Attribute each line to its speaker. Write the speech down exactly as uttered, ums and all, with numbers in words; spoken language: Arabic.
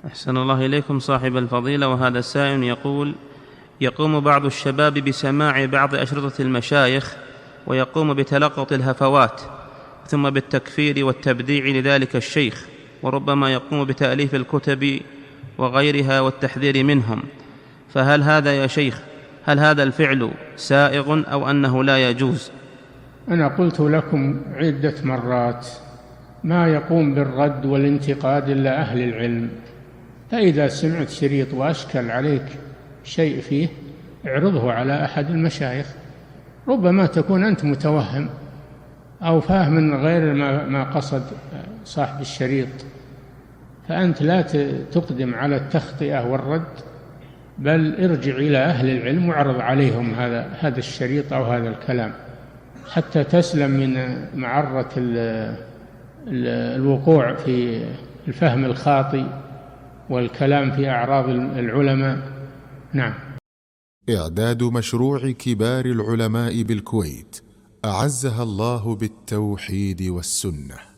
Speaker 1: أحسن الله إليكم صاحب الفضيلة. وهذا السائل يقول: يقوم بعض الشباب بسماع بعض أشرطة المشايخ ويقوم بتلقط الهفوات ثم بالتكفير والتبديع لذلك الشيخ، وربما يقوم بتأليف الكتب وغيرها والتحذير منهم، فهل هذا يا شيخ هل هذا الفعل سائغ أو أنه لا يجوز؟
Speaker 2: أنا قلت لكم عدة مرات: ما يقوم بالرد والانتقاد إلا أهل العلم. فإذا سمعت شريط وأشكل عليك شيء فيه اعرضه على أحد المشايخ، ربما تكون أنت متوهم أو فاهم غير ما قصد صاحب الشريط، فأنت لا تقدم على التخطئة والرد، بل ارجع إلى أهل العلم واعرض عليهم هذا هذا الشريط أو هذا الكلام حتى تسلم من معرة الوقوع في الفهم الخاطئ والكلام في أعراض العلماء. نعم.
Speaker 3: إعداد مشروع كبار العلماء بالكويت أعزها الله بالتوحيد والسنة.